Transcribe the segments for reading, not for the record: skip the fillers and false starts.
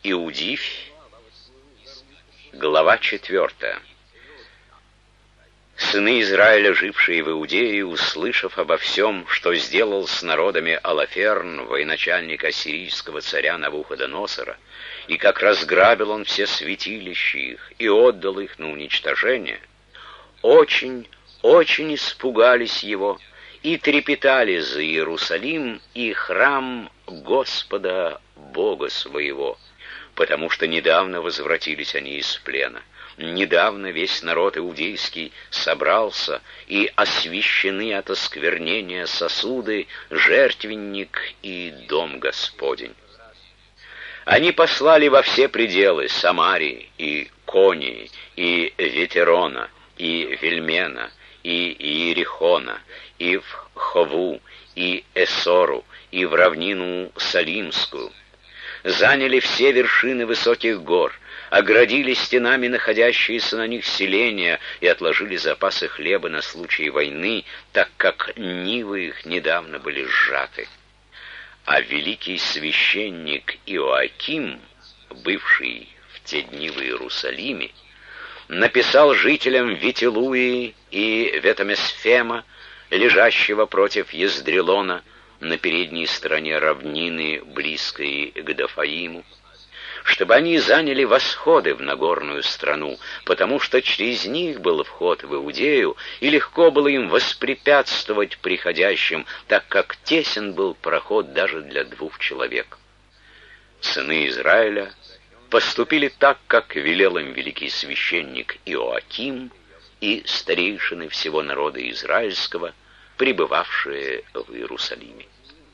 Иудивь, глава 4. Сыны Израиля, жившие в Иудее, услышав обо всем, что сделал с народами Алаферн, военачальник ассирийского царя Навуходоносора, и как разграбил он все святилища их и отдал их на уничтожение, очень испугались его и трепетали за Иерусалим и храм Господа Бога своего, потому что недавно возвратились они из плена. Недавно весь народ иудейский собрался, и освящены от осквернения сосуды, жертвенник и дом Господень. Они послали во все пределы Самарии, и Конии, и Ветерона, и Вельмена, и Иерихона, и в Хову, и Эсору, и в равнину Салимскую. Заняли все вершины высоких гор, оградили стенами находящиеся на них селения и отложили запасы хлеба на случай войны, так как нивы их недавно были сжаты. А великий священник Иоаким, бывший в те дни в Иерусалиме, написал жителям Вителуи и Ветамесфема, лежащего против Ездрелона, на передней стороне равнины, близкой к Дафаиму, чтобы они заняли восходы в Нагорную страну, потому что через них был вход в Иудею, и легко было им воспрепятствовать приходящим, так как тесен был проход даже для 2 человек. Сыны Израиля поступили так, как велел им великий священник Иоаким и старейшины всего народа израильского, пребывавшие в Иерусалиме.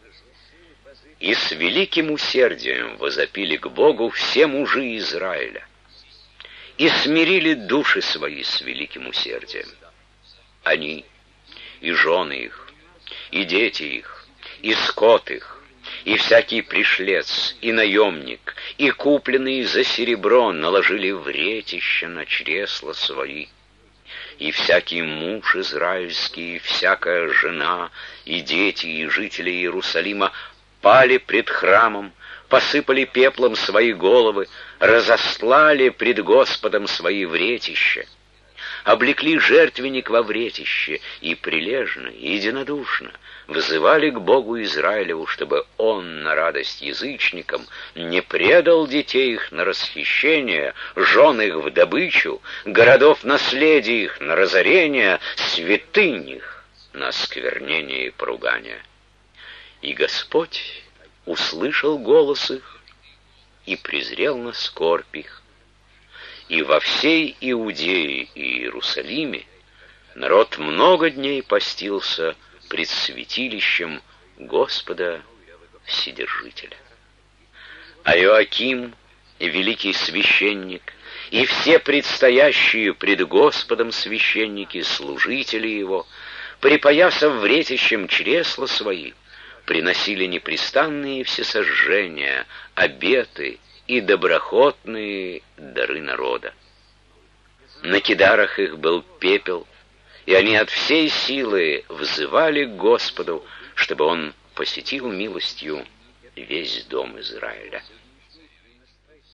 И с великим усердием возопили к Богу все мужи Израиля, и смирили души свои с великим усердием. Они, и жены их, и дети их, и скот их, и всякий пришлец, и наемник, и купленные за серебро наложили вретища на чресла свои. И всякий муж израильский, и всякая жена, и дети, и жители Иерусалима пали пред храмом, посыпали пеплом свои головы, разослали пред Господом свои вретища, облекли жертвенник во вретище и прилежно, и единодушно взывали к Богу Израилеву, чтобы Он на радость язычникам не предал детей их на расхищение, жен их в добычу, городов наследия их на разорение, святынь их на осквернение и поругание. И Господь услышал голос их и презрел на скорбь их. И во всей Иудее и Иерусалиме народ много дней постился пред святилищем Господа Вседержителя. А Иоаким, великий священник, и все предстоящие пред Господом священники, служители его, припоясав вретищем чресла свои, приносили непрестанные всесожжения, обеты и доброхотные дары народа. На кидарах их был пепел, и они от всей силы взывали к Господу, чтобы Он посетил милостью весь дом Израиля.